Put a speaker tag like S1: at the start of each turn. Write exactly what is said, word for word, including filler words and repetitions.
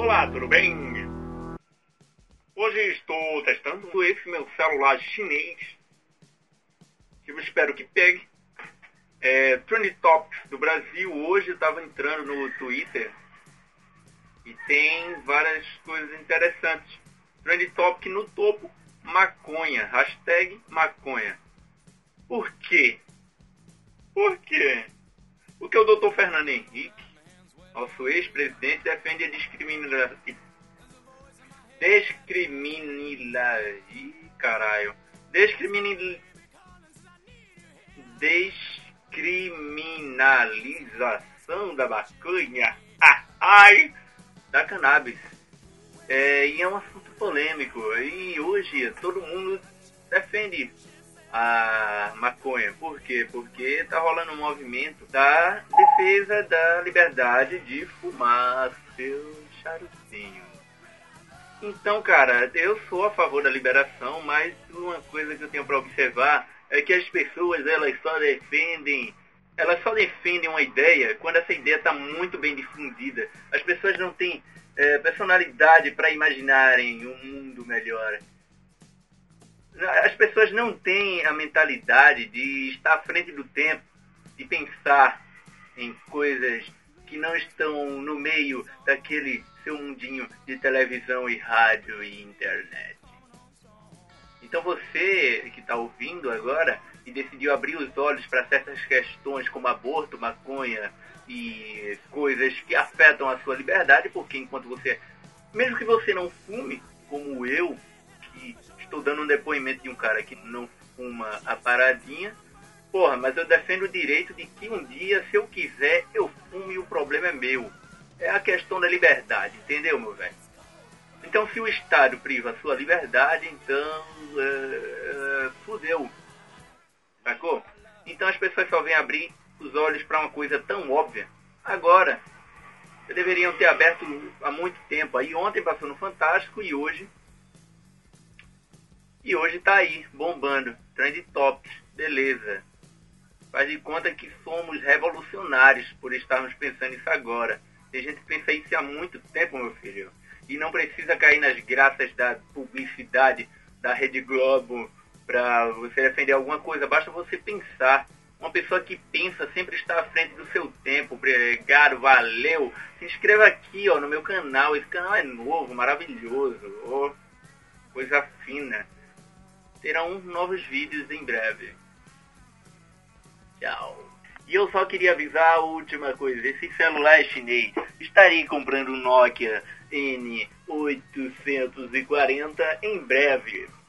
S1: Olá, tudo bem? Hoje estou testando esse meu celular chinês, que eu espero que pegue. É, Trend Topics do Brasil. Hoje eu estava entrando no Twitter e tem várias coisas interessantes. Trend Topic no topo, maconha, hashtag maconha. Por quê? Por quê? Porque o doutor Fernando Henrique, nosso ex-presidente, defende a discriminação. Descriminila... Ih, caralho. Descriminil... Descriminalização da maconha. Ah, ai! Da cannabis. É, e é um assunto polêmico. E hoje todo mundo defende a maconha. Por quê? Porque tá rolando um movimento da defesa da liberdade de fumar seu charutinho. Então, cara, eu sou a favor da liberação, mas uma coisa que eu tenho para observar é que as pessoas, elas só defendem, elas só defendem uma ideia quando essa ideia está muito bem difundida. As pessoas não têm é, personalidade para imaginarem um mundo melhor. As pessoas não têm a mentalidade de estar à frente do tempo, de pensar em coisas que não estão no meio daquele seu mundinho de televisão e rádio e internet. Então você que está ouvindo agora e decidiu abrir os olhos para certas questões como aborto, maconha e coisas que afetam a sua liberdade, porque enquanto você, mesmo que você não fume, como eu, que estou dando um depoimento de um cara que não fuma a paradinha, porra, mas eu defendo o direito de que um dia, se eu quiser, eu fume e o problema é meu. É a questão da liberdade, entendeu, meu velho? Então, se o Estado priva a sua liberdade, então, uh, uh, fudeu, sacou? Então as pessoas só vêm abrir os olhos para uma coisa tão óbvia agora. Deveriam ter aberto há muito tempo. Aí ontem passou no Fantástico e hoje... E hoje tá aí, bombando. Trend Topics, beleza. Faz de conta que somos revolucionários por estarmos pensando isso agora. Tem gente que pensa isso há muito tempo, meu filho. E não precisa cair nas graças da publicidade da Rede Globo para você defender alguma coisa. Basta você pensar. Uma pessoa que pensa sempre está à frente do seu tempo. Obrigado, valeu. Se inscreva aqui, ó, no meu canal. Esse canal é novo, maravilhoso. Oh, coisa fina. Terão novos vídeos em breve. Tchau. E eu só queria avisar a última coisa. Esse celular é chinês. Estarei comprando um Nokia N oitocentos e quarenta em breve.